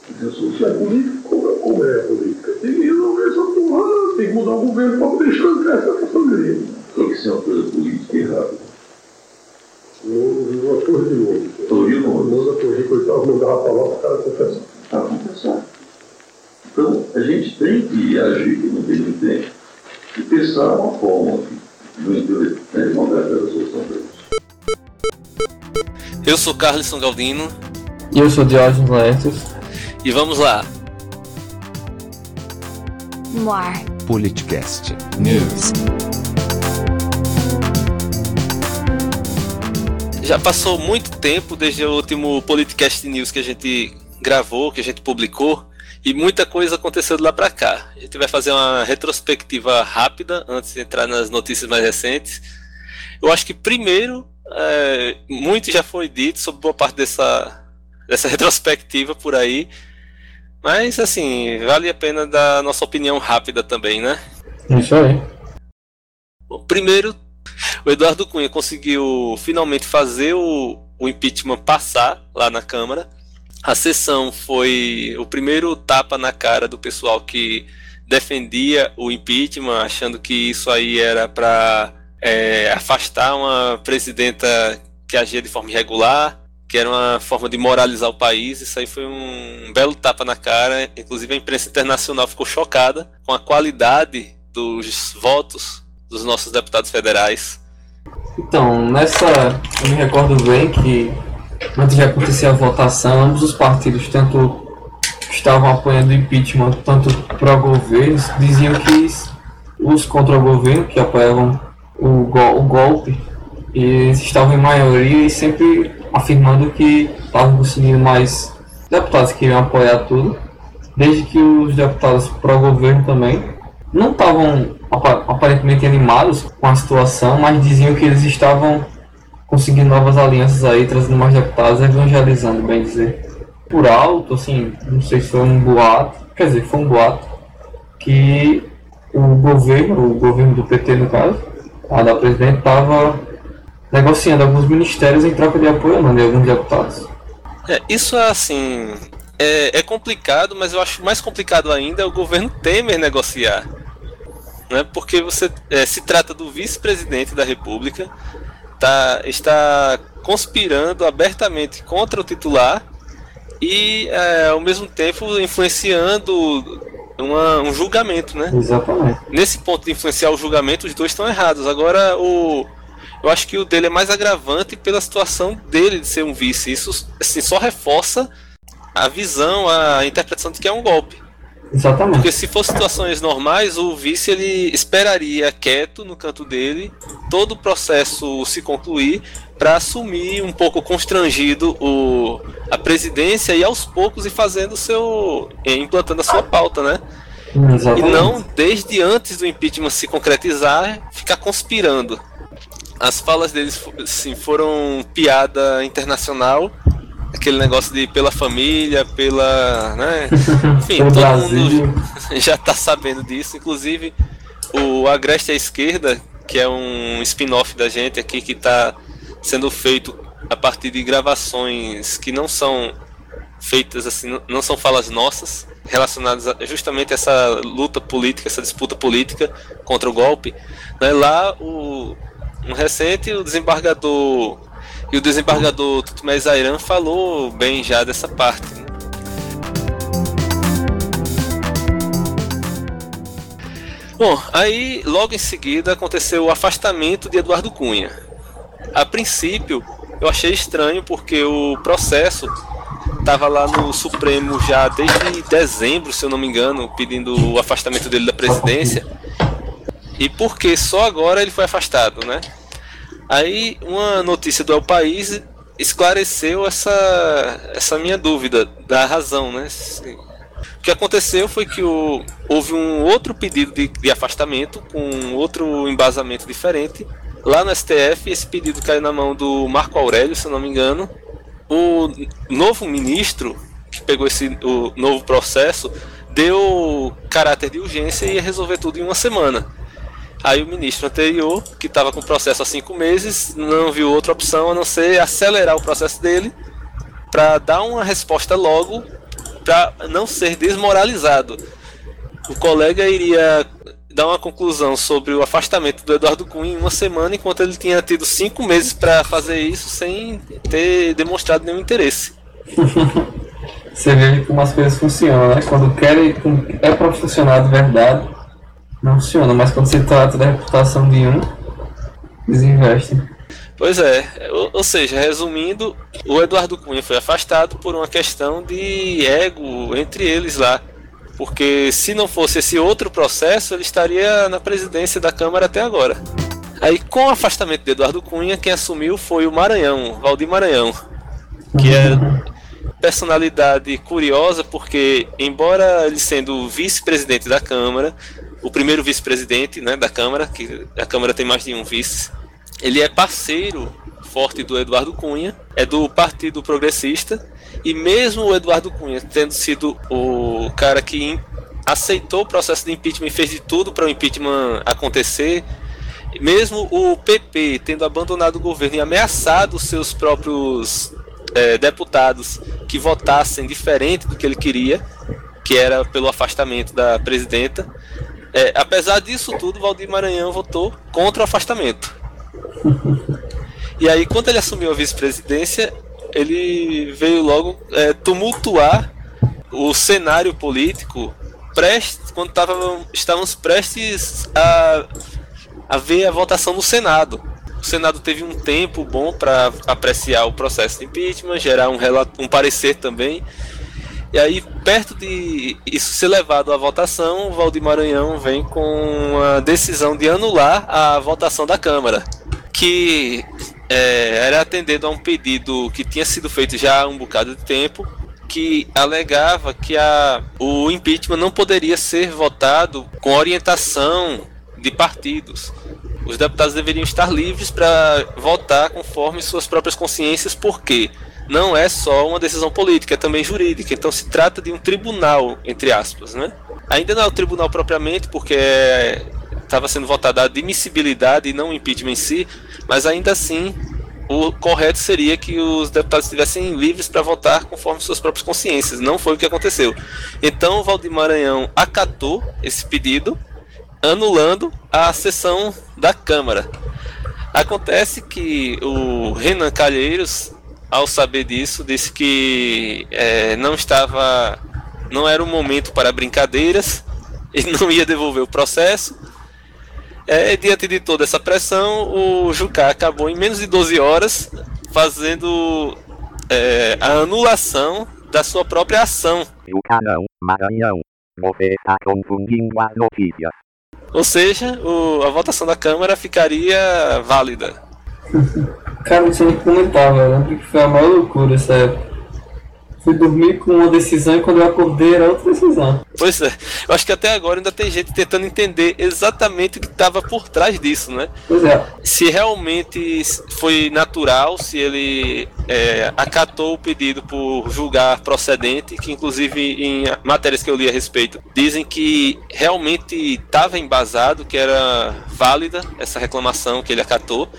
Se é político, como é política? Tem que resolver essa porra, tem que mudar o governo para poder estancar essa família. Tem que ser uma coisa política e rápida. Uma torre de novo. Torre de novo. Manda a torre, coitado, mandava para lá para o cara confessar. Para confessar. Então, a gente tem que agir no mesmo tempo e pensar uma forma de encontrar essa solução para isso. Eu sou Carlisson Galdino. E eu sou Diógenes Laertes. E vamos lá. No ar. Politicast News. Já passou muito tempo desde o último Politicast News que a gente gravou, que a gente publicou, e muita coisa aconteceu de lá pra cá. A gente vai fazer uma retrospectiva rápida antes de entrar nas notícias mais recentes. Eu acho que primeiro, muito já foi dito sobre boa parte dessa retrospectiva por aí, mas assim, vale a pena dar nossa opinião rápida também, né? Isso aí. Bom, primeiro, o Eduardo Cunha conseguiu finalmente fazer o impeachment passar lá na Câmara. A sessão foi o primeiro tapa na cara do pessoal que defendia o impeachment, achando que isso aí era para afastar uma presidenta que agia de forma irregular, que era uma forma de moralizar o país. Isso aí foi um belo tapa na cara. Inclusive a imprensa internacional ficou chocada com a qualidade dos votos dos nossos deputados federais. Então, eu me recordo bem que antes de acontecer a votação, ambos os partidos, tanto estavam apoiando o impeachment, tanto pró-governo, diziam que os contra o governo, que apoiavam o golpe, eles estavam em maioria e sempre afirmando que estavam conseguindo mais deputados que iriam apoiar tudo, desde que os deputados pró-governo também não estavam aparentemente animados com a situação, mas diziam que eles estavam conseguindo novas alianças aí, trazendo mais deputados, evangelizando, bem dizer. Por alto, assim, não sei se foi um boato, quer dizer, foi um boato, que o governo do PT no caso, a da presidente, estava negociando alguns ministérios em troca de apoio de alguns deputados. Isso assim, é complicado, mas eu acho mais complicado ainda o governo Temer negociar, né? Porque você se trata do vice-presidente da República, está conspirando abertamente contra o titular e ao mesmo tempo influenciando um julgamento, né? Exatamente. Nesse ponto de influenciar o julgamento, os dois estão errados. Agora eu acho que o dele é mais agravante pela situação dele de ser um vice. Isso assim, só reforça a visão, a interpretação de que é um golpe. Exatamente. Porque se fossem situações normais, o vice ele esperaria quieto no canto dele, todo o processo se concluir, para assumir um pouco constrangido a presidência e aos poucos ir fazendo implantando a sua pauta, né? Exatamente. E não desde antes do impeachment se concretizar, ficar conspirando. As falas deles assim, foram piada internacional, aquele negócio de pela família, né? Enfim, todo mundo já está sabendo disso. Inclusive o Agreste à Esquerda, que é um spin-off da gente aqui, que está sendo feito a partir de gravações que não são feitas assim, não são falas nossas, relacionadas justamente a essa luta política, essa disputa política contra o golpe, né? Lá no recente o desembargador Tutumé Zairan falou bem já dessa parte, né? Bom, aí logo em seguida aconteceu o afastamento de Eduardo Cunha. A princípio eu achei estranho porque o processo estava lá no Supremo já desde dezembro, se eu não me engano, pedindo o afastamento dele da presidência, e porque só agora ele foi afastado, né? Aí uma notícia do El País esclareceu essa minha dúvida da razão, né? O que aconteceu foi que houve um outro pedido de afastamento com outro embasamento diferente lá no STF. Esse pedido caiu na mão do Marco Aurélio, se eu não me engano. O novo ministro que pegou o novo processo deu caráter de urgência e ia resolver tudo em uma semana. Aí o ministro anterior, que estava com o processo há 5 meses, não viu outra opção a não ser acelerar o processo dele para dar uma resposta logo para não ser desmoralizado. O colega iria dar uma conclusão sobre o afastamento do Eduardo Cunha em uma semana, enquanto ele tinha tido 5 meses para fazer isso sem ter demonstrado nenhum interesse. Você vê como as coisas funcionam, né? Quando é para funcionar de verdade, não funciona, mas quando se trata da reputação de um, eles investem. Pois é, ou seja, resumindo, o Eduardo Cunha foi afastado por uma questão de ego entre eles lá. Porque se não fosse esse outro processo, ele estaria na presidência da Câmara até agora. Aí, com o afastamento de Eduardo Cunha, quem assumiu foi o Maranhão, Valdir Maranhão, que é personalidade curiosa, porque, embora ele sendo vice-presidente da Câmara, o primeiro vice-presidente, né, da Câmara, que a Câmara tem mais de um vice, ele é parceiro forte do Eduardo Cunha, é do Partido Progressista, e mesmo o Eduardo Cunha tendo sido o cara que aceitou o processo de impeachment e fez de tudo para o impeachment acontecer, mesmo o PP tendo abandonado o governo e ameaçado os seus próprios deputados que votassem diferente do que ele queria, que era pelo afastamento da presidenta, apesar disso tudo, Valdir Maranhão votou contra o afastamento. E aí, quando ele assumiu a vice-presidência, ele veio logo tumultuar o cenário político quando estávamos prestes a ver a votação no Senado. O Senado teve um tempo bom para apreciar o processo de impeachment, gerar um parecer também. E aí, perto de isso ser levado à votação, o Valdir Maranhão vem com a decisão de anular a votação da Câmara, que era atendendo a um pedido que tinha sido feito já há um bocado de tempo, que alegava que o impeachment não poderia ser votado com orientação de partidos. Os deputados deveriam estar livres para votar conforme suas próprias consciências, porque não é só uma decisão política, é também jurídica. Então se trata de um tribunal, entre aspas, né? Ainda não é o tribunal propriamente, porque estava sendo votada a admissibilidade e não o impeachment em si, mas ainda assim o correto seria que os deputados estivessem livres para votar conforme suas próprias consciências. Não foi o que aconteceu. Então o Valdir Maranhão acatou esse pedido, anulando a sessão da Câmara. Acontece que o Renan Calheiros, ao saber disso, disse que não era o momento para brincadeiras, ele não ia devolver o processo. Diante de toda essa pressão, o Jucá acabou em menos de 12 horas fazendo a anulação da sua própria ação. Jucá não, Maranhão. Você está confundindo as notícias. Ou seja, a votação da Câmara ficaria válida. Cara, não sei nem comentar, velho. Eu lembro que foi a maior loucura essa época. Fui dormir com uma decisão e quando eu acordei era outra decisão. Pois é, eu acho que até agora ainda tem gente tentando entender exatamente o que estava por trás disso, né? Pois é. Se realmente foi natural, se ele acatou o pedido por julgar procedente, que inclusive em matérias que eu li a respeito, dizem que realmente estava embasado, que era válida essa reclamação que ele acatou.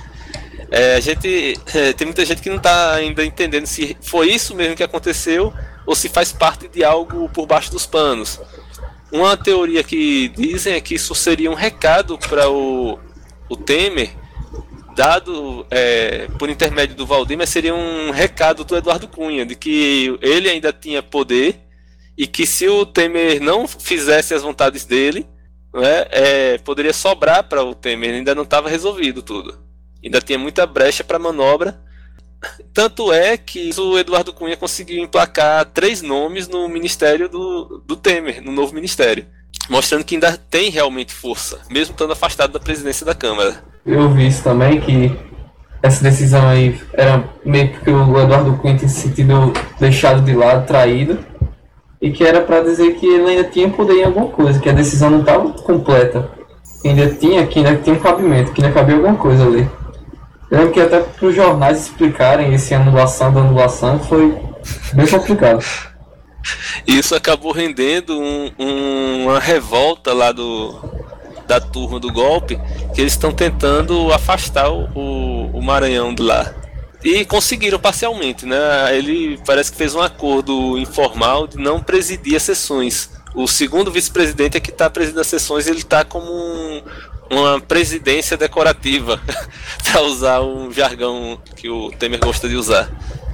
Tem muita gente que não está ainda entendendo se foi isso mesmo que aconteceu ou se faz parte de algo por baixo dos panos. Uma teoria que dizem é que isso seria um recado para o Temer, dado por intermédio do Valdir, mas seria um recado do Eduardo Cunha, de que ele ainda tinha poder e que se o Temer não fizesse as vontades dele, poderia sobrar para o Temer, ainda não estava resolvido tudo. Ainda tinha muita brecha para manobra. Tanto é que o Eduardo Cunha conseguiu emplacar 3 nomes no ministério do Temer, no novo ministério, mostrando que ainda tem realmente força, mesmo estando afastado da presidência da Câmara. Eu vi isso também, que essa decisão aí era meio que o Eduardo Cunha tinha se sentido deixado de lado, traído, e que era para dizer que ele ainda tinha poder em alguma coisa, que a decisão não estava completa, que ainda tinha um cabimento, que ainda cabia alguma coisa ali. Eu lembro que até para os jornais explicarem esse anulação da anulação foi bem complicado. Isso acabou rendendo uma revolta lá da turma do golpe, que eles estão tentando afastar o Maranhão de lá. E conseguiram parcialmente, né? Ele parece que fez um acordo informal de não presidir as sessões. O segundo vice-presidente é que está presidindo as sessões, ele está como uma presidência decorativa, para usar um jargão que o Temer gosta de usar.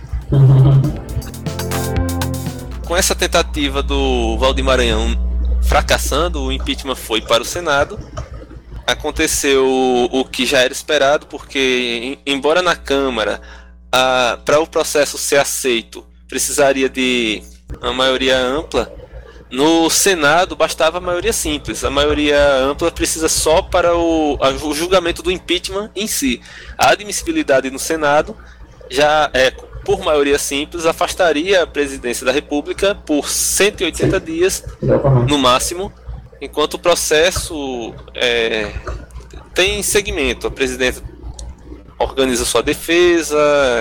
Com essa tentativa do Valdir Maranhão fracassando, o impeachment foi para o Senado. Aconteceu o que já era esperado, porque embora na Câmara para o processo ser aceito precisaria de uma maioria ampla, no Senado bastava a maioria simples. A maioria ampla precisa só para o julgamento do impeachment em si. A admissibilidade no Senado já é, por maioria simples, afastaria a presidência da República por 180 dias no máximo, enquanto o processo tem segmento. A presidência organiza sua defesa,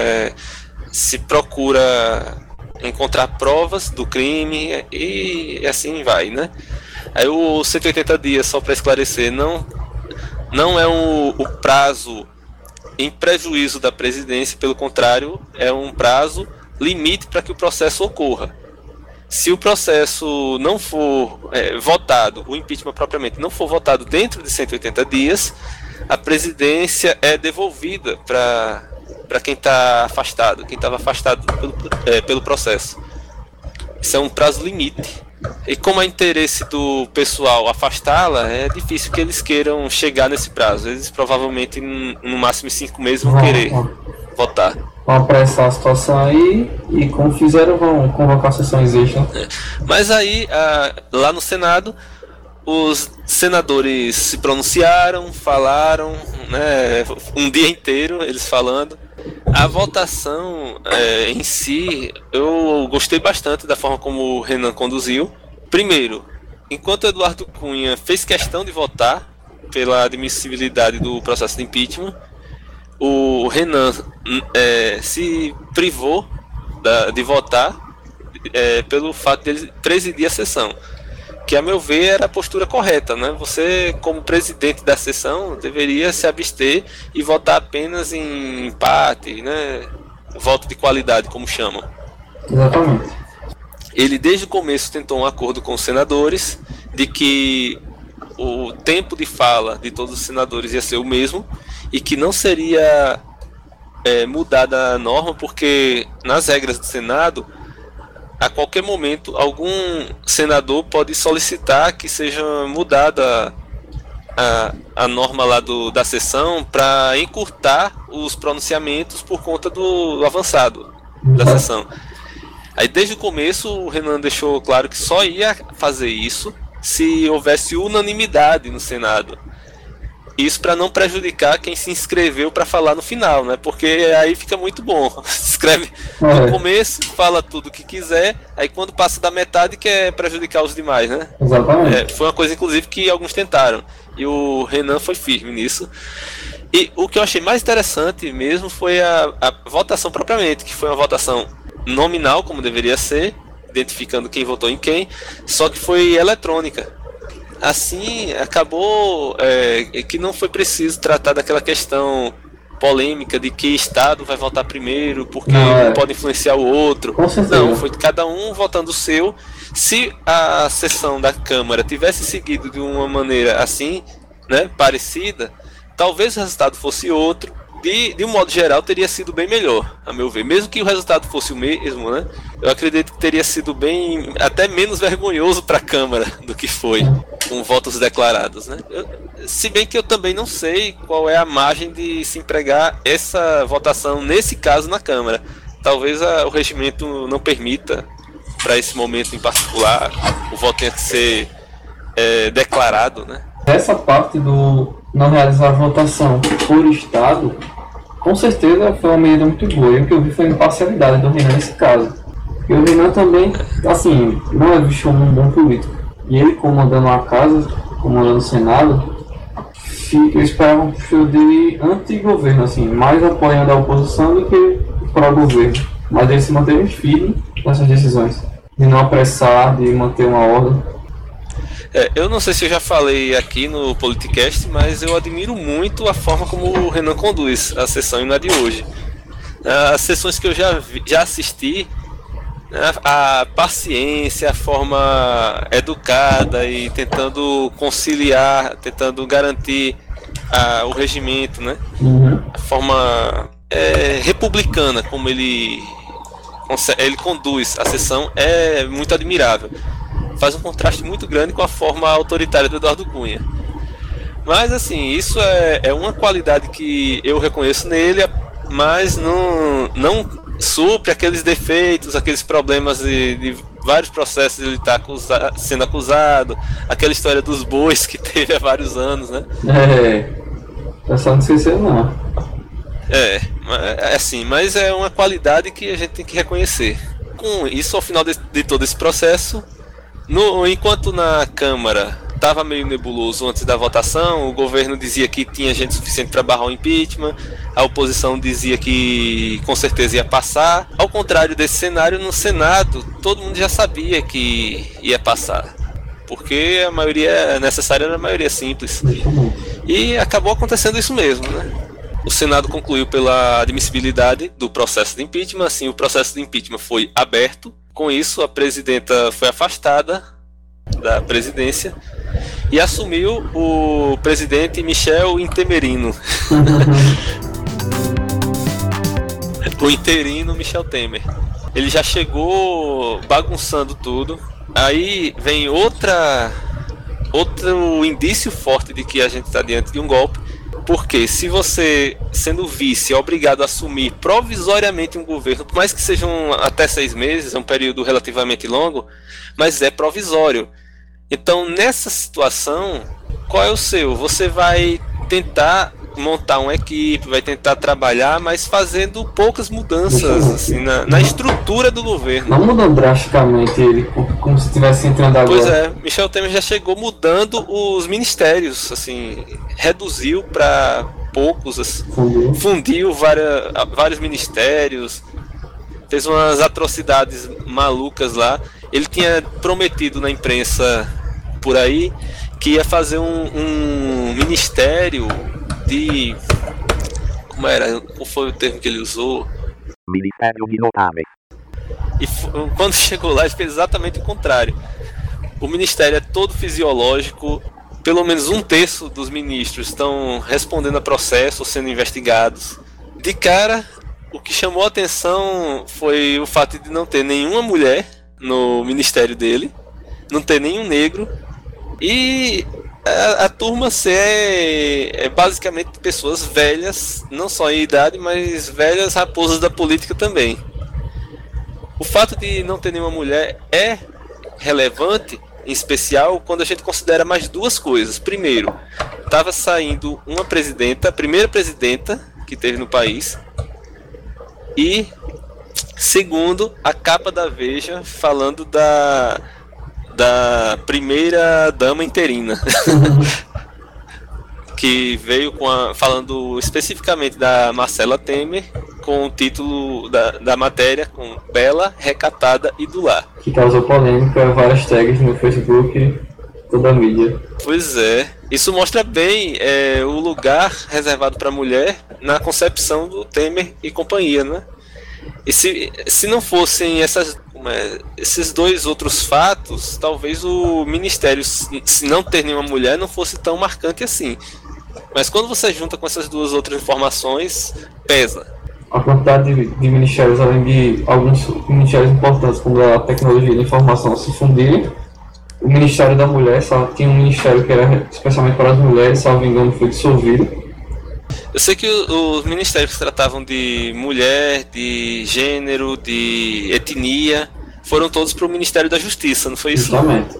se procura encontrar provas do crime e assim vai, né? Aí o 180 dias, só para esclarecer, não é o prazo em prejuízo da presidência, pelo contrário, é um prazo limite para que o processo ocorra. Se o processo não for votado, o impeachment propriamente não for votado dentro de 180 dias, a presidência é devolvida para quem está afastado, quem estava afastado pelo processo. Isso é um prazo limite. E como é interesse do pessoal afastá-la, é difícil que eles queiram chegar nesse prazo. Eles provavelmente, no máximo em 5 meses, vão querer votar. Vão apressar a situação aí e, como fizeram, vão convocar sessões extras. Mas aí, lá no Senado, os senadores se pronunciaram, falaram, né, um dia inteiro eles falando. A votação em si, eu gostei bastante da forma como o Renan conduziu. Primeiro, enquanto o Eduardo Cunha fez questão de votar pela admissibilidade do processo de impeachment, o Renan se privou de votar pelo fato de ele presidir a sessão, que a meu ver era a postura correta, né? Você, como presidente da sessão, deveria se abster e votar apenas em empate, né? Voto de qualidade, como chamam. Exatamente. Ele desde o começo tentou um acordo com os senadores de que o tempo de fala de todos os senadores ia ser o mesmo e que não seria mudada a norma, porque nas regras do Senado, a qualquer momento, algum senador pode solicitar que seja mudada a norma lá da sessão para encurtar os pronunciamentos por conta do avançado da sessão. Aí desde o começo o Renan deixou claro que só ia fazer isso se houvesse unanimidade no Senado. Isso para não prejudicar quem se inscreveu para falar no final, né? Porque aí fica muito bom. Se inscreve no começo, fala tudo o que quiser, aí quando passa da metade quer prejudicar os demais, né? Exatamente. Foi uma coisa, inclusive, que alguns tentaram. E o Renan foi firme nisso. E o que eu achei mais interessante mesmo foi a votação propriamente, que foi uma votação nominal, como deveria ser, identificando quem votou em quem, só que foi eletrônica. Assim, acabou que não foi preciso tratar daquela questão polêmica de que estado vai votar primeiro, porque não pode influenciar o outro. Não, foi cada um votando o seu. Se a sessão da Câmara tivesse seguido de uma maneira assim, né, parecida, talvez o resultado fosse outro. De um modo geral, teria sido bem melhor, a meu ver. Mesmo que o resultado fosse o mesmo, né? Eu acredito que teria sido até menos vergonhoso para a Câmara do que foi, com votos declarados, né? Se bem que eu também não sei qual é a margem de se empregar essa votação, nesse caso, na Câmara. Talvez o regimento não permita, para esse momento em particular, o voto tenha que ser declarado, né? Essa parte do não realizar a votação por estado, com certeza foi uma medida muito boa. E o que eu vi foi a imparcialidade do Renan nesse caso. E o Renan também, assim, não é visto como um bom político. E ele comandando a casa, comandando o Senado, eu esperava um perfil dele anti-governo, assim, mais apoiando a oposição do que pró-governo. Mas ele se manteve firme nessas decisões, de não apressar, de manter uma ordem. Eu não sei se eu já falei aqui no Politicast, mas eu admiro muito a forma como o Renan conduz a sessão e na de hoje. as sessões que eu já assisti, a paciência, a forma educada e tentando conciliar, tentando garantir o regimento, né? A forma republicana como ele conduz a sessão é muito admirável. Faz um contraste muito grande com a forma autoritária do Eduardo Cunha. Mas assim, isso é uma qualidade que eu reconheço nele, mas não supre aqueles defeitos, aqueles problemas de vários processos ele está sendo acusado, aquela história dos bois que teve há vários anos, né? É só não esquecer não. Assim, mas é uma qualidade que a gente tem que reconhecer. Com isso, ao final de todo esse processo, enquanto na Câmara estava meio nebuloso antes da votação, o governo dizia que tinha gente suficiente para barrar o impeachment, a oposição dizia que com certeza ia passar. Ao contrário desse cenário, no Senado, todo mundo já sabia que ia passar, porque a maioria necessária era a maioria simples. E acabou acontecendo isso mesmo, né? O Senado concluiu pela admissibilidade do processo de impeachment, assim, o processo de impeachment foi aberto. Com isso, a presidenta foi afastada da presidência e assumiu o presidente Michel Intemerino. O interino Michel Temer. Ele já chegou bagunçando tudo. Aí vem outro indício forte de que a gente está diante de um golpe. Porque se você, sendo vice, é obrigado a assumir provisoriamente um governo, por mais que sejam até 6 meses, é um período relativamente longo, mas é provisório. Então, nessa situação, qual é o seu? Você vai tentar montar uma equipe, vai tentar trabalhar, mas fazendo poucas mudanças assim, na estrutura do governo. Não mudou drasticamente ele, como se estivesse entrando agora. Pois é, Michel Temer já chegou mudando os ministérios, assim, reduziu para poucos, assim, fundiu vários ministérios, fez umas atrocidades malucas lá. Ele tinha prometido na imprensa por aí que ia fazer um ministério de... Como era? Qual foi o termo que ele usou? Ministério de Notáveis. E quando chegou lá, ele fez exatamente o contrário. O ministério é todo fisiológico. Pelo menos 1/3 dos ministros estão respondendo a processo, sendo investigados. De cara, o que chamou a atenção foi o fato de não ter nenhuma mulher no ministério dele, não ter nenhum negro, e a turma ser basicamente pessoas velhas, não só em idade, mas velhas raposas da política também. O fato de não ter nenhuma mulher é relevante, em especial quando a gente considera mais duas coisas. Primeiro, estava saindo uma presidenta, a primeira presidenta que teve no país, e segundo, a capa da Veja falando da primeira dama interina. Que veio falando especificamente da Marcela Temer, com o título da matéria com Bela, Recatada e do Lar. Que causou polêmica, várias tags no Facebook, toda a mídia. Pois é, isso mostra bem o lugar reservado para a mulher na concepção do Temer e companhia, né? E se não fossem esses dois outros fatos, talvez o ministério, se não ter nenhuma mulher, não fosse tão marcante assim. Mas quando você junta com essas duas outras informações, pesa. A quantidade de ministérios, além de alguns ministérios importantes, como a tecnologia da informação, se fundirem, o Ministério da Mulher, só tinha um ministério que era especialmente para as mulheres, salvo engano, foi dissolvido. Eu sei que os ministérios que tratavam de mulher, de gênero, de etnia, foram todos para o Ministério da Justiça, não foi isso? Justamente.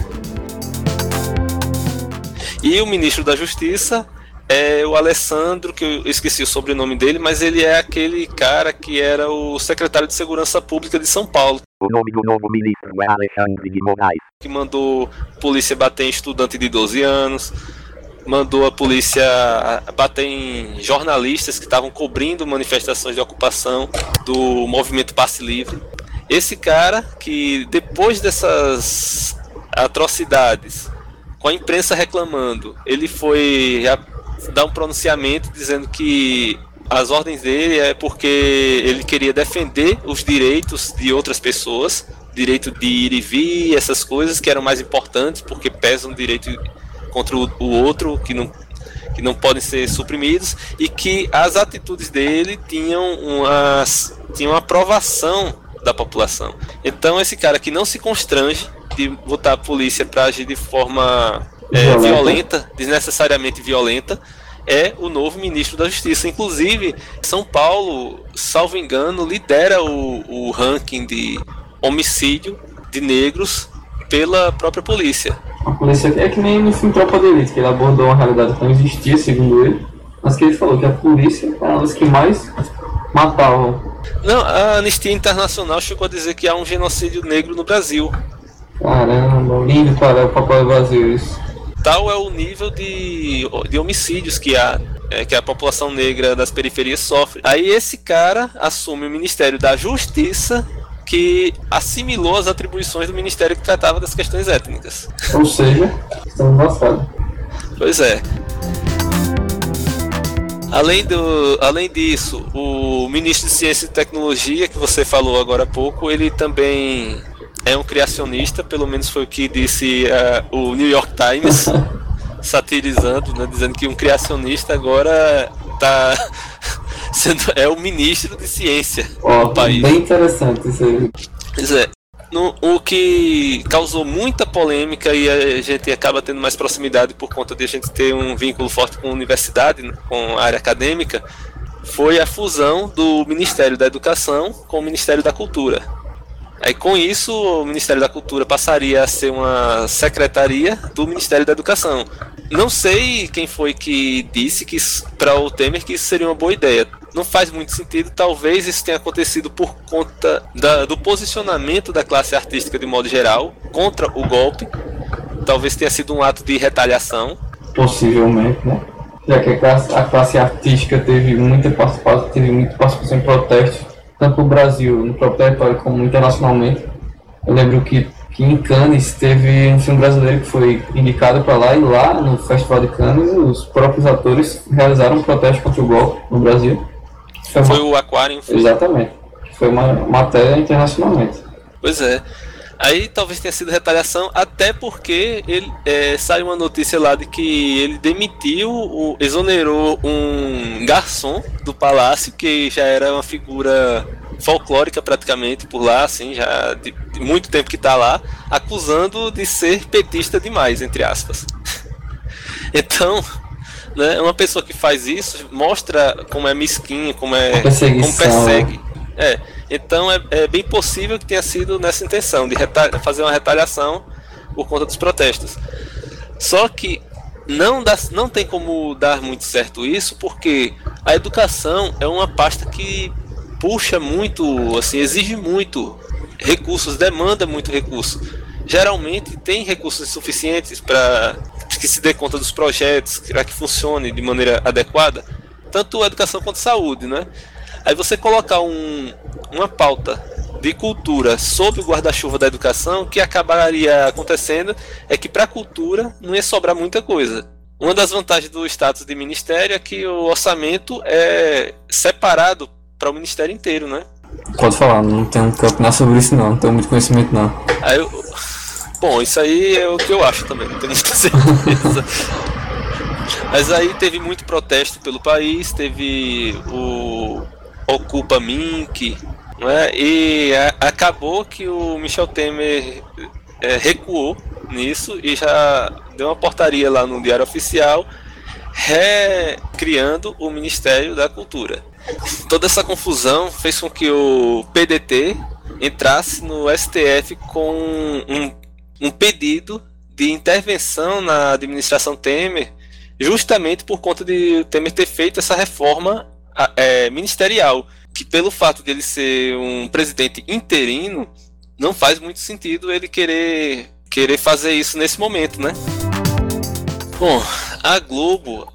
E o ministro da Justiça é o Alessandro, que eu esqueci o sobrenome dele, mas ele é aquele cara que era o secretário de Segurança Pública de São Paulo. O nome do novo ministro é Alexandre de Moraes. Que mandou a polícia bater em estudante de 12 anos, mandou a polícia bater em jornalistas que estavam cobrindo manifestações de ocupação do movimento Passe Livre. Esse cara que, depois dessas atrocidades, com a imprensa reclamando, ele foi dar um pronunciamento dizendo que as ordens dele é porque ele queria defender os direitos de outras pessoas, direito de ir e vir, essas coisas que eram mais importantes, porque pesam o direito contra o outro, que não podem ser suprimidos, e que as atitudes dele tinham uma aprovação da população. Então esse cara que não se constrange de botar a polícia para agir de forma violenta, desnecessariamente violenta, é o novo ministro da Justiça. Inclusive, São Paulo, salvo engano, lidera o ranking de homicídio de negros pela própria polícia. A polícia é que nem no filme Tropa de Elite, que ele abordou uma realidade que não existia, segundo ele, mas que ele falou que a polícia é uma das que mais matavam. Não, a Anistia Internacional chegou a dizer que há um genocídio negro no Brasil. Caramba, lindo para o papel do Brasil isso. Tal é o nível de homicídios que a população negra das periferias sofre. Aí esse cara assume o Ministério da Justiça, que assimilou as atribuições do Ministério que tratava das questões étnicas. Ou seja, estamos lascados. Pois é. Além disso, o ministro de Ciência e Tecnologia, que você falou agora há pouco, ele também é um criacionista, pelo menos foi o que disse o New York Times, satirizando, né, dizendo que um criacionista agora é o ministro de ciência do país. Bem interessante isso aí. Pois é. O que causou muita polêmica, e a gente acaba tendo mais proximidade por conta de a gente ter um vínculo forte com a universidade, né, com a área acadêmica, foi a fusão do Ministério da Educação com o Ministério da Cultura. Aí com isso o Ministério da Cultura passaria a ser uma secretaria do Ministério da Educação. Não sei quem foi que disse que para o Temer que isso seria uma boa ideia. Não faz muito sentido, talvez isso tenha acontecido por conta do posicionamento da classe artística de modo geral contra o golpe. Talvez tenha sido um ato de retaliação. Possivelmente, né? Já que a classe artística teve muita participação em protestos, tanto no Brasil, no próprio território, como internacionalmente. Eu lembro que em Cannes teve um filme brasileiro que foi indicado para lá, e lá no Festival de Cannes os próprios atores realizaram um protesto contra o golpe no Brasil. Foi o Aquarium. Exatamente. Foi uma matéria internacionalmente. Pois é. Aí talvez tenha sido retaliação, até porque saiu uma notícia lá de que ele exonerou um garçom do palácio, que já era uma figura folclórica praticamente por lá, assim, já de muito tempo que está lá, acusando de ser petista demais, entre aspas. Então, né, uma pessoa que faz isso mostra como é mesquinho, como persegue. Então é bem possível que tenha sido nessa intenção de fazer uma retaliação por conta dos protestos. Só que não tem como dar muito certo isso, porque a educação é uma pasta que puxa muito, assim, exige muito recursos, demanda muito recurso. Geralmente tem recursos suficientes para que se dê conta dos projetos, para que funcione de maneira adequada, tanto a educação quanto a saúde, né? Aí você colocar uma pauta de cultura sob o guarda-chuva da educação, o que acabaria acontecendo é que para a cultura não ia sobrar muita coisa. Uma das vantagens do status de ministério é que o orçamento é separado para o ministério inteiro, né? Pode falar, não tenho que opinar sobre isso não tenho muito conhecimento não. Bom, isso aí é o que eu acho também, não tenho muita certeza. Mas aí teve muito protesto pelo país, teve o Ocupa Mink, né? E acabou que o Michel Temer recuou nisso e já deu uma portaria lá no Diário Oficial recriando o Ministério da Cultura. Toda essa confusão fez com que o PDT entrasse no STF com um pedido de intervenção na administração Temer, justamente por conta de o Temer ter feito essa reforma ministerial, que pelo fato de ele ser um presidente interino, não faz muito sentido ele querer fazer isso nesse momento, né? Bom, a Globo,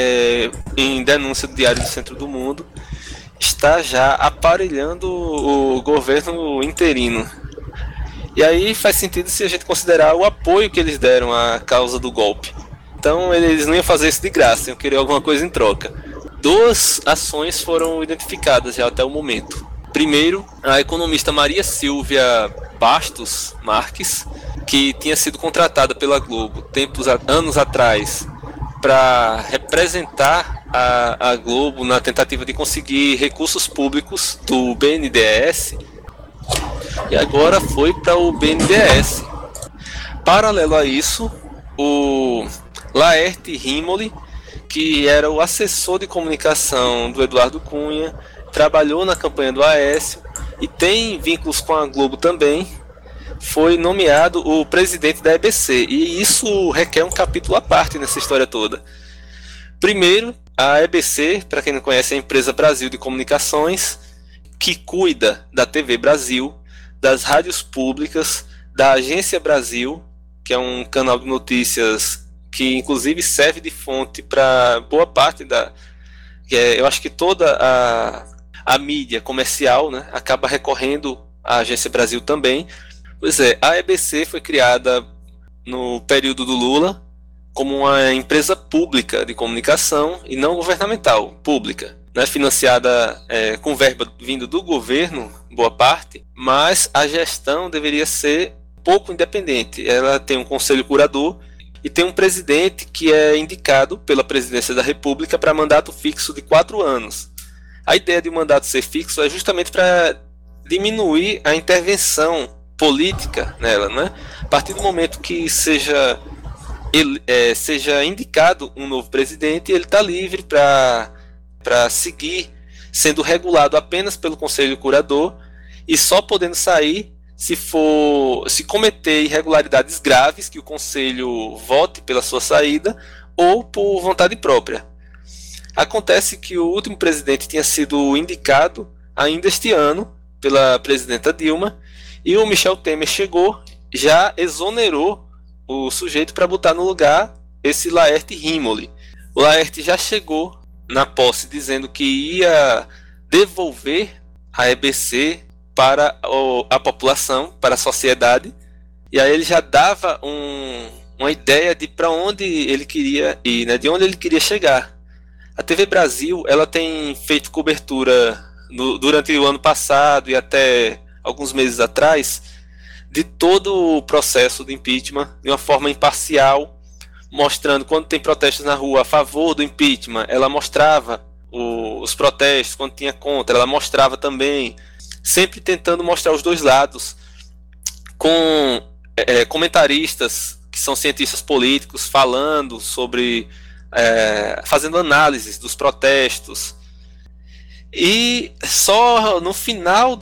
em denúncia do Diário do Centro do Mundo, está já aparelhando o governo interino. E aí faz sentido se a gente considerar o apoio que eles deram à causa do golpe. Então eles não iam fazer isso de graça, iam querer alguma coisa em troca. Duas ações foram identificadas já até o momento. Primeiro, a economista Maria Silvia Bastos Marques, que tinha sido contratada pela Globo anos atrás para representar a Globo na tentativa de conseguir recursos públicos do BNDES, e agora foi para o BNDES. Paralelo a isso, o Laerte Rimoli, que era o assessor de comunicação do Eduardo Cunha, trabalhou na campanha do Aécio e tem vínculos com a Globo também, foi nomeado o presidente da EBC. E isso requer um capítulo à parte nessa história toda. Primeiro, a EBC, para quem não conhece, é a Empresa Brasil de Comunicações, que cuida da TV Brasil, das rádios públicas, da Agência Brasil, que é um canal de notícias que inclusive serve de fonte para boa parte eu acho que toda a mídia comercial, né, acaba recorrendo à Agência Brasil também. Pois é, a EBC foi criada no período do Lula como uma empresa pública de comunicação e não governamental, pública, né, financiada com verba vindo do governo, boa parte, mas a gestão deveria ser pouco independente. Ela tem um conselho curador e tem um presidente que é indicado pela Presidência da República para mandato fixo de 4 anos. A ideia de um mandato ser fixo é justamente para diminuir a intervenção política nela, né? A partir do momento que seja indicado um novo presidente, ele está livre para seguir sendo regulado apenas pelo Conselho Curador e só podendo sair se cometer irregularidades graves que o Conselho vote pela sua saída ou por vontade própria. Acontece que o último presidente tinha sido indicado ainda este ano pela presidenta Dilma e o Michel Temer chegou, já exonerou o sujeito para botar no lugar esse Laerte Rimoli. O Laerte já chegou na posse dizendo que ia devolver a EBC para a população, para a sociedade, e aí ele já dava uma ideia de para onde ele queria ir, né, de onde ele queria chegar. A TV Brasil, ela tem feito cobertura durante o ano passado e até alguns meses atrás de todo o processo do impeachment de uma forma imparcial, mostrando quando tem protestos na rua a favor do impeachment, ela mostrava os protestos, quando tinha contra, ela mostrava também, sempre tentando mostrar os dois lados, com comentaristas que são cientistas políticos falando sobre, fazendo análises dos protestos. E só no final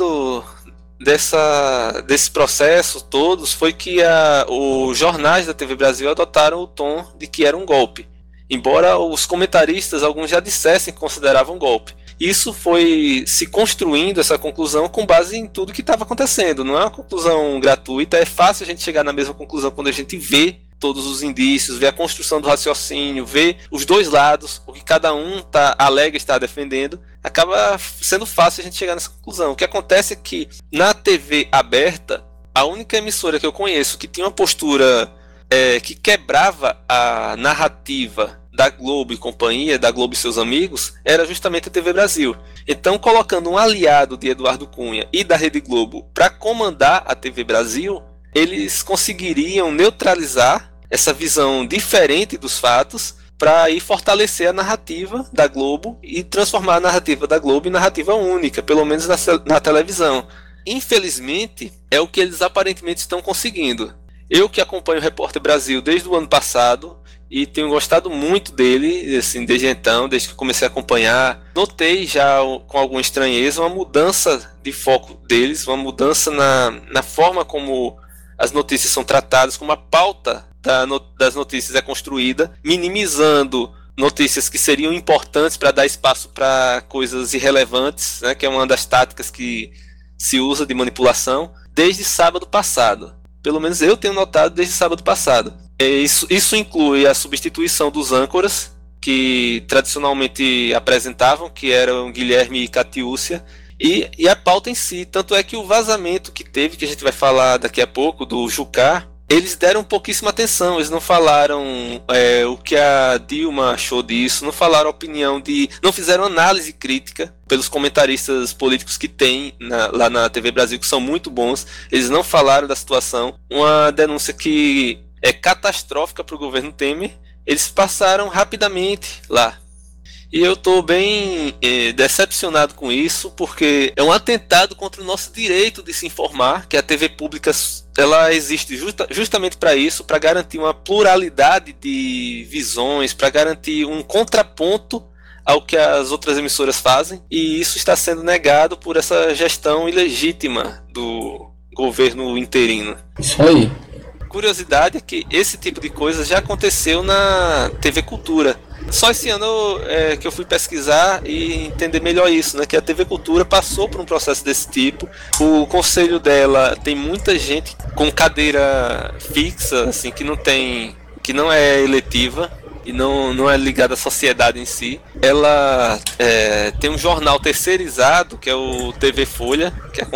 desse processo todos foi que os jornais da TV Brasil adotaram o tom de que era um golpe, embora os comentaristas, alguns já dissessem que consideravam golpe. Isso foi se construindo, essa conclusão, com base em tudo que estava acontecendo. Não é uma conclusão gratuita, é fácil a gente chegar na mesma conclusão quando a gente vê todos os indícios, vê a construção do raciocínio, vê os dois lados, o que cada um alega estar defendendo, acaba sendo fácil a gente chegar nessa conclusão. O que acontece é que na TV aberta, a única emissora que eu conheço que tinha uma postura que quebrava a narrativa da Globo e companhia, da Globo e seus amigos, era justamente a TV Brasil. Então, colocando um aliado de Eduardo Cunha e da Rede Globo para comandar a TV Brasil, eles conseguiriam neutralizar essa visão diferente dos fatos para ir fortalecer a narrativa da Globo e transformar a narrativa da Globo em narrativa única, pelo menos na televisão. Infelizmente, é o que eles aparentemente estão conseguindo. Eu que acompanho o Repórter Brasil desde o ano passado e tenho gostado muito dele, assim, desde então, desde que comecei a acompanhar, notei já com alguma estranheza uma mudança de foco deles, uma mudança na forma como as notícias são tratadas, como a pauta das notícias é construída, minimizando notícias que seriam importantes para dar espaço para coisas irrelevantes, né, que é uma das táticas que se usa de manipulação, desde sábado passado. Pelo menos eu tenho notado desde sábado passado. Isso inclui a substituição dos âncoras, que tradicionalmente apresentavam, que eram Guilherme e Catiúcia, e a pauta em si. Tanto é que o vazamento que teve, que a gente vai falar daqui a pouco, do Jucá, eles deram pouquíssima atenção, eles não falaram o que a Dilma achou disso, não falaram opinião não fizeram análise crítica pelos comentaristas políticos que tem lá na TV Brasil, que são muito bons, eles não falaram da situação, uma denúncia que é catastrófica para o governo Temer, eles passaram rapidamente lá. E eu estou bem decepcionado com isso, porque é um atentado contra o nosso direito de se informar, que a TV pública ela existe justamente para isso, para garantir uma pluralidade de visões, para garantir um contraponto ao que as outras emissoras fazem, e isso está sendo negado por essa gestão ilegítima do governo interino. Isso aí. Curiosidade é que esse tipo de coisa já aconteceu na TV Cultura. Só esse ano que eu fui pesquisar e entender melhor isso, né? Que a TV Cultura passou por um processo desse tipo. O conselho dela tem muita gente com cadeira fixa, assim, que não é eletiva e não é ligada à sociedade em si. Ela tem um jornal terceirizado, que é o TV Folha,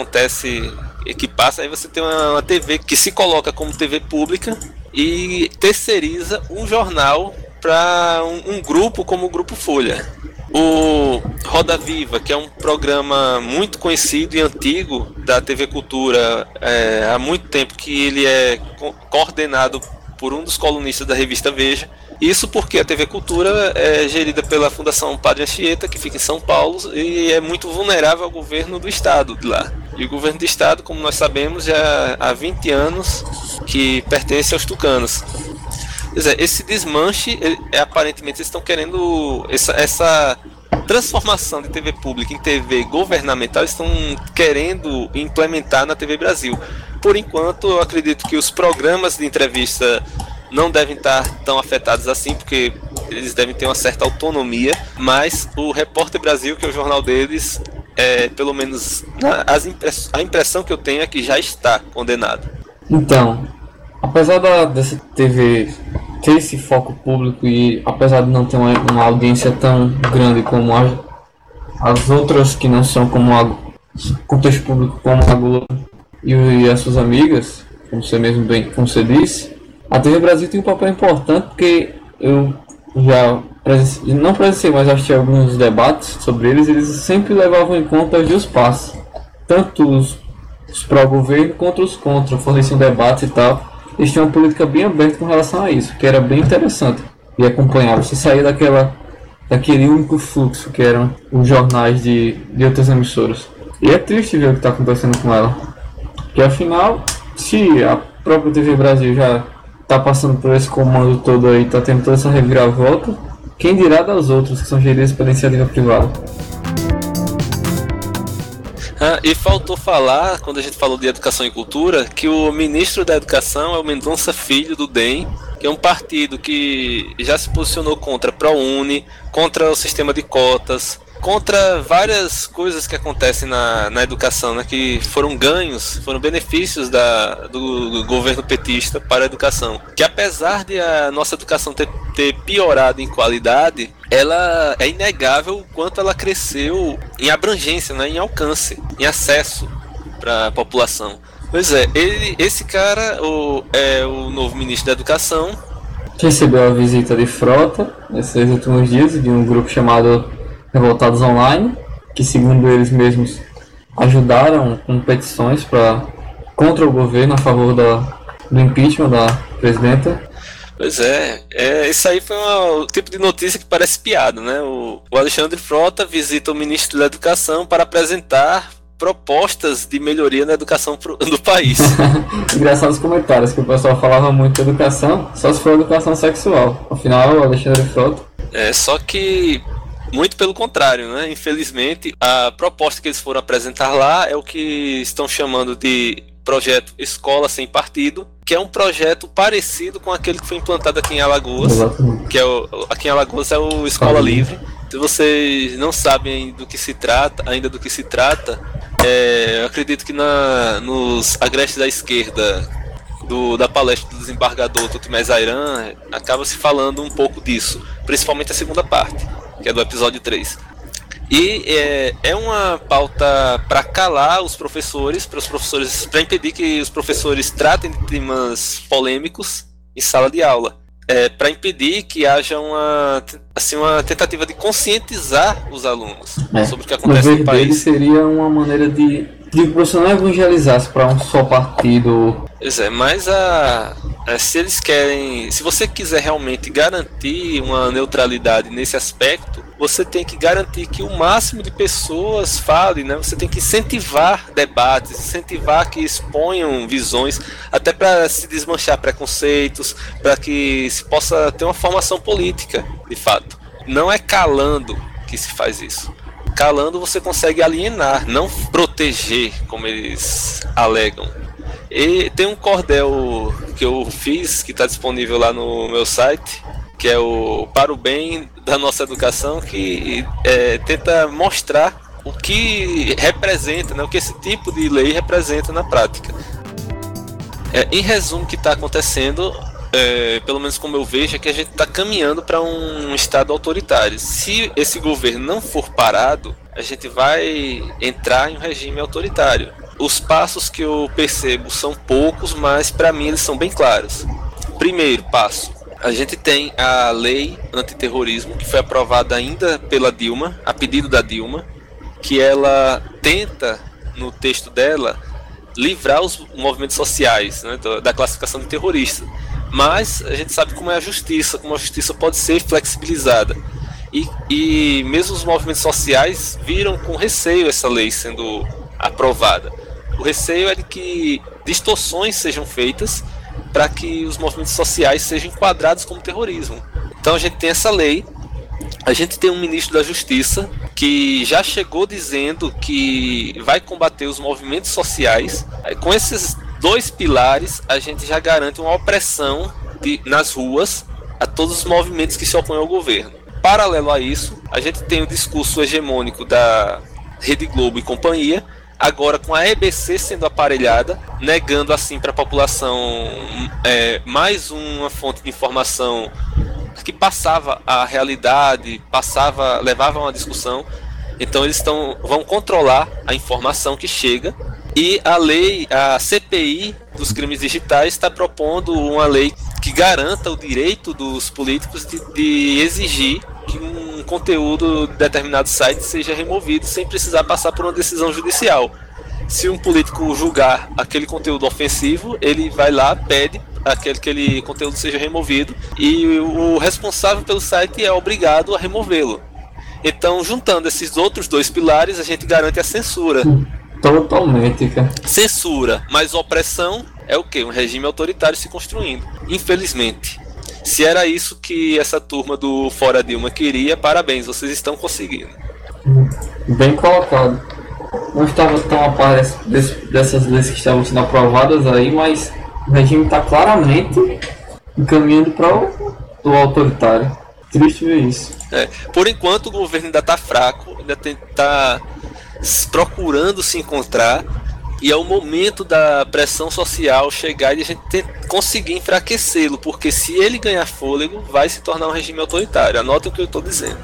que passa, aí você tem uma TV que se coloca como TV pública e terceiriza um jornal para um grupo como o Grupo Folha. O Roda Viva, que é um programa muito conhecido e antigo da TV Cultura, há muito tempo que ele é coordenado por um dos colunistas da revista Veja. Isso porque a TV Cultura é gerida pela Fundação Padre Anchieta, que fica em São Paulo, e é muito vulnerável ao governo do estado de lá. E o governo do estado, como nós sabemos, já há 20 anos que pertence aos tucanos. Esse desmanche, aparentemente eles estão querendo essa transformação de TV pública em TV governamental, estão querendo implementar na TV Brasil. Por enquanto, eu acredito que os programas de entrevista não devem estar tão afetados assim, porque eles devem ter uma certa autonomia, mas o Repórter Brasil, que é o jornal deles, pelo menos a impressão que eu tenho é que já está condenado. Então, apesar dessa TV ter esse foco público e apesar de não ter uma audiência tão grande como as outras que não são como contexto público, como a Globo e as suas amigas, como você disse, a TV Brasil tem um papel importante, porque eu já não presenciei, mas assisti alguns debates sobre eles sempre levavam em conta as duas partes, tanto os pró-governo contra os contra, forneciam debates e tal. Eles tinham uma política bem aberta com relação a isso, que era bem interessante de acompanhar. Você saía daquele único fluxo que eram os jornais de outras emissoras. E é triste ver o que está acontecendo com ela, porque afinal, se a própria TV Brasil já está passando por esse comando todo aí, está tendo toda essa reviravolta, quem dirá das outras que são geridas pela iniciativa privada? E faltou falar, quando a gente falou de educação e cultura, que o ministro da educação é o Mendonça Filho, do DEM, que é um partido que já se posicionou contra a ProUni, contra o sistema de cotas, contra várias coisas que acontecem na educação, né, que foram benefícios do governo petista para a educação. Que apesar de a nossa educação ter piorado em qualidade, ela é inegável o quanto ela cresceu em abrangência, né, em alcance, em acesso para a população. Pois é, esse cara é o novo ministro da Educação. Recebeu a visita de Frota nesses últimos dias de um grupo chamado Revoltados Online, que segundo eles mesmos ajudaram com petições contra o governo a favor do impeachment da presidenta. Pois isso aí foi o tipo de notícia que parece piada, né? O Alexandre Frota visita o ministro da Educação para apresentar propostas de melhoria na educação do país. Engraçados comentários, que o pessoal falava muito de educação, só se for educação sexual. Afinal, o Alexandre Frota... Só que... muito pelo contrário, né? Infelizmente, a proposta que eles foram apresentar lá é o que estão chamando de projeto Escola Sem Partido, que é um projeto parecido com aquele que foi implantado aqui em Alagoas. Exatamente. Que aqui em Alagoas é o Escola Livre. Se vocês não sabem do que se trata, eu acredito que nos agrestes da esquerda da palestra do desembargador Tutimé Zairan, acaba se falando um pouco disso, principalmente a segunda parte, que é do episódio 3. E é uma pauta para calar os professores, para impedir que os professores tratem de temas polêmicos em sala de aula. Para impedir que haja uma tentativa de conscientizar os alunos sobre o que acontece no país. Seria uma maneira de o professor não evangelizasse para um só partido. Pois é, mas se você quiser realmente garantir uma neutralidade nesse aspecto, você tem que garantir que o máximo de pessoas falem, né? Você tem que incentivar debates, incentivar que exponham visões, até para se desmanchar preconceitos, para que se possa ter uma formação política, de fato. Não é calando que se faz isso. Calando você consegue alienar, não proteger, como eles alegam. E tem um cordel que eu fiz, que está disponível lá no meu site, que é o Para o Bem da Nossa Educação, que tenta mostrar o que representa, né, o que esse tipo de lei representa na prática. Em resumo, o que está acontecendo, pelo menos como eu vejo, é que a gente está caminhando para um estado autoritário. Se esse governo não for parado, a gente vai entrar em um regime autoritário. Os passos que eu percebo são poucos, mas para mim eles são bem claros. Primeiro passo, a gente tem a lei antiterrorismo, que foi aprovada ainda pela Dilma, a pedido da Dilma, que ela tenta, no texto dela, livrar os movimentos sociais, né, da classificação de terrorista. Mas a gente sabe como a justiça pode ser flexibilizada. E mesmo os movimentos sociais viram com receio essa lei sendo aprovada. O receio é de que distorções sejam feitas para que os movimentos sociais sejam enquadrados como terrorismo. Então a gente tem essa lei, a gente tem um ministro da Justiça que já chegou dizendo que vai combater os movimentos sociais. Com esses dois pilares, a gente já garante uma opressão nas ruas a todos os movimentos que se opõem ao governo. Paralelo a isso, a gente tem o discurso hegemônico da Rede Globo e companhia, agora com a EBC sendo aparelhada, negando assim para a população mais uma fonte de informação que passava a realidade, levava a uma discussão. Então eles vão controlar a informação que chega. E a CPI dos crimes digitais está propondo uma lei que garanta o direito dos políticos de exigir que um conteúdo de determinado site seja removido sem precisar passar por uma decisão judicial. Se um político julgar aquele conteúdo ofensivo, ele vai lá, pede que aquele conteúdo seja removido e o responsável pelo site é obrigado a removê-lo. Então, juntando esses outros dois pilares, a gente garante a censura. Totalmente, cara. Censura, mas opressão é o quê? Um regime autoritário se construindo. Infelizmente. Se era isso que essa turma do Fora Dilma queria, parabéns, vocês estão conseguindo. Bem colocado. Não estava tão a par dessas leis que estavam sendo aprovadas aí, mas o regime está claramente encaminhando para o autoritário. Triste ver isso. Por enquanto o governo ainda está fraco, ainda está procurando se encontrar, e é o momento da pressão social chegar e a gente conseguir enfraquecê-lo, porque se ele ganhar fôlego, vai se tornar um regime autoritário. Anota o que eu estou dizendo.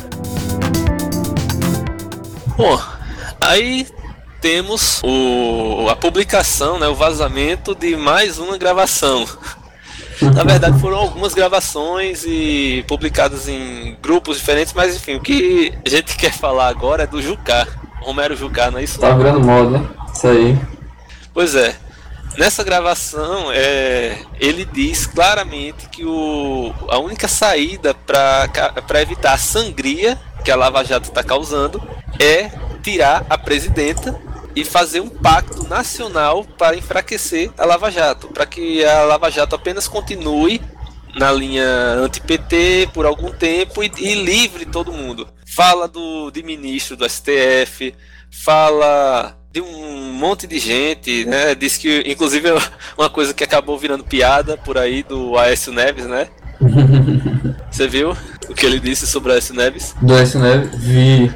Bom, aí temos a publicação, né, o vazamento de mais uma gravação. Na verdade foram algumas gravações e publicadas em grupos diferentes, mas enfim, o que a gente quer falar agora é do Jucá, Romero Jucá, não é isso? Tá virando moda, né? Isso aí. Pois é, nessa gravação ele diz claramente que a única saída para evitar a sangria que a Lava Jato está causando é tirar a presidenta e fazer um pacto nacional para enfraquecer a Lava Jato, para que a Lava Jato apenas continue na linha anti-PT por algum tempo e livre todo mundo. Fala de ministro do STF, fala de um monte de gente, né? Diz que, inclusive, uma coisa que acabou virando piada por aí do Aécio Neves, né? Você viu o que ele disse sobre o Aécio Neves? Do Aécio Neves? Vi.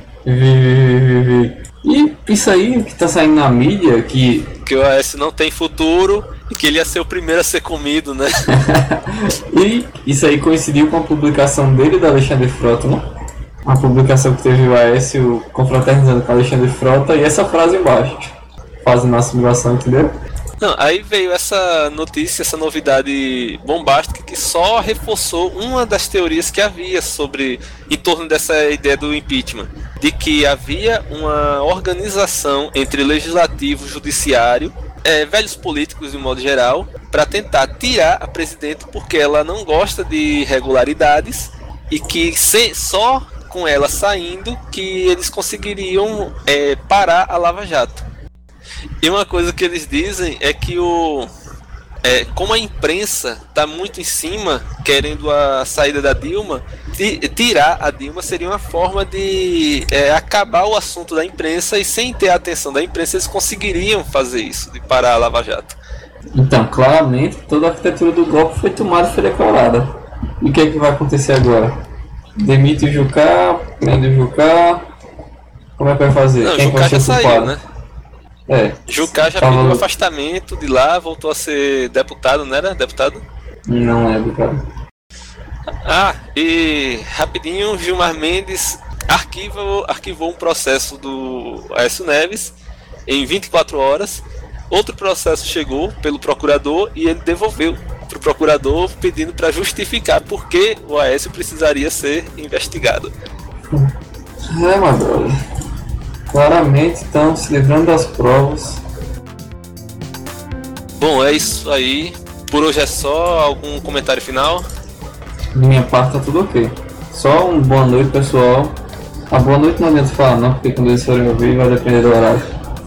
E isso aí que tá saindo na mídia, que o Aécio não tem futuro e que ele ia ser o primeiro a ser comido, né? E isso aí coincidiu com a publicação dele e da Alexandre Frota, né? uma publicação que teve o Aécio confraternizando com Alexandre Frota e essa frase embaixo, fazendo a simulação, entendeu? Não, aí veio essa notícia, essa novidade bombástica que só reforçou uma das teorias que havia em torno dessa ideia do impeachment, de que havia uma organização entre legislativo, judiciário, velhos políticos de um modo geral, para tentar tirar a presidente porque ela não gosta de irregularidades e que só com ela saindo que eles conseguiriam parar a Lava Jato. E uma coisa que eles dizem é que como a imprensa está muito em cima, querendo a saída da Dilma, tirar a Dilma seria uma forma de acabar o assunto da imprensa, e sem ter a atenção da imprensa eles conseguiriam fazer isso, de parar a Lava Jato. Então, claramente, toda a arquitetura do golpe foi tomada e foi declarada. E o que é que vai acontecer agora? Demite o Jucá, prende o Jucá. Como é que vai fazer? Não, quem Jucá vai ser já saiu, né? Jucá já pediu afastamento de lá, voltou a ser deputado, não era? Deputado? Não é, cara. E rapidinho, Gilmar Mendes arquivou um processo do Aécio Neves em 24 horas. Outro processo chegou pelo procurador e ele devolveu para o procurador pedindo para justificar por que o Aécio precisaria ser investigado. Maduro. Claramente estão se livrando das provas. Bom, é isso aí. Por hoje é só. Algum comentário final? De minha parte tá tudo ok. Só um boa noite, pessoal. A boa noite não adianta falar não, porque quando eles forem ouvir vai depender do horário.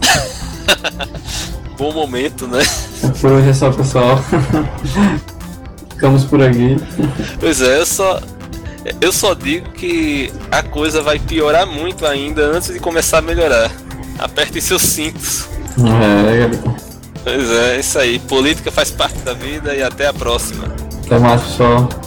Bom momento, né? Por hoje é só, pessoal. Ficamos por aqui. Pois é, eu só digo que a coisa vai piorar muito ainda antes de começar a melhorar. Apertem seus cintos. Galera. Pois é, isso aí. Política faz parte da vida e até a próxima. Até mais, pessoal.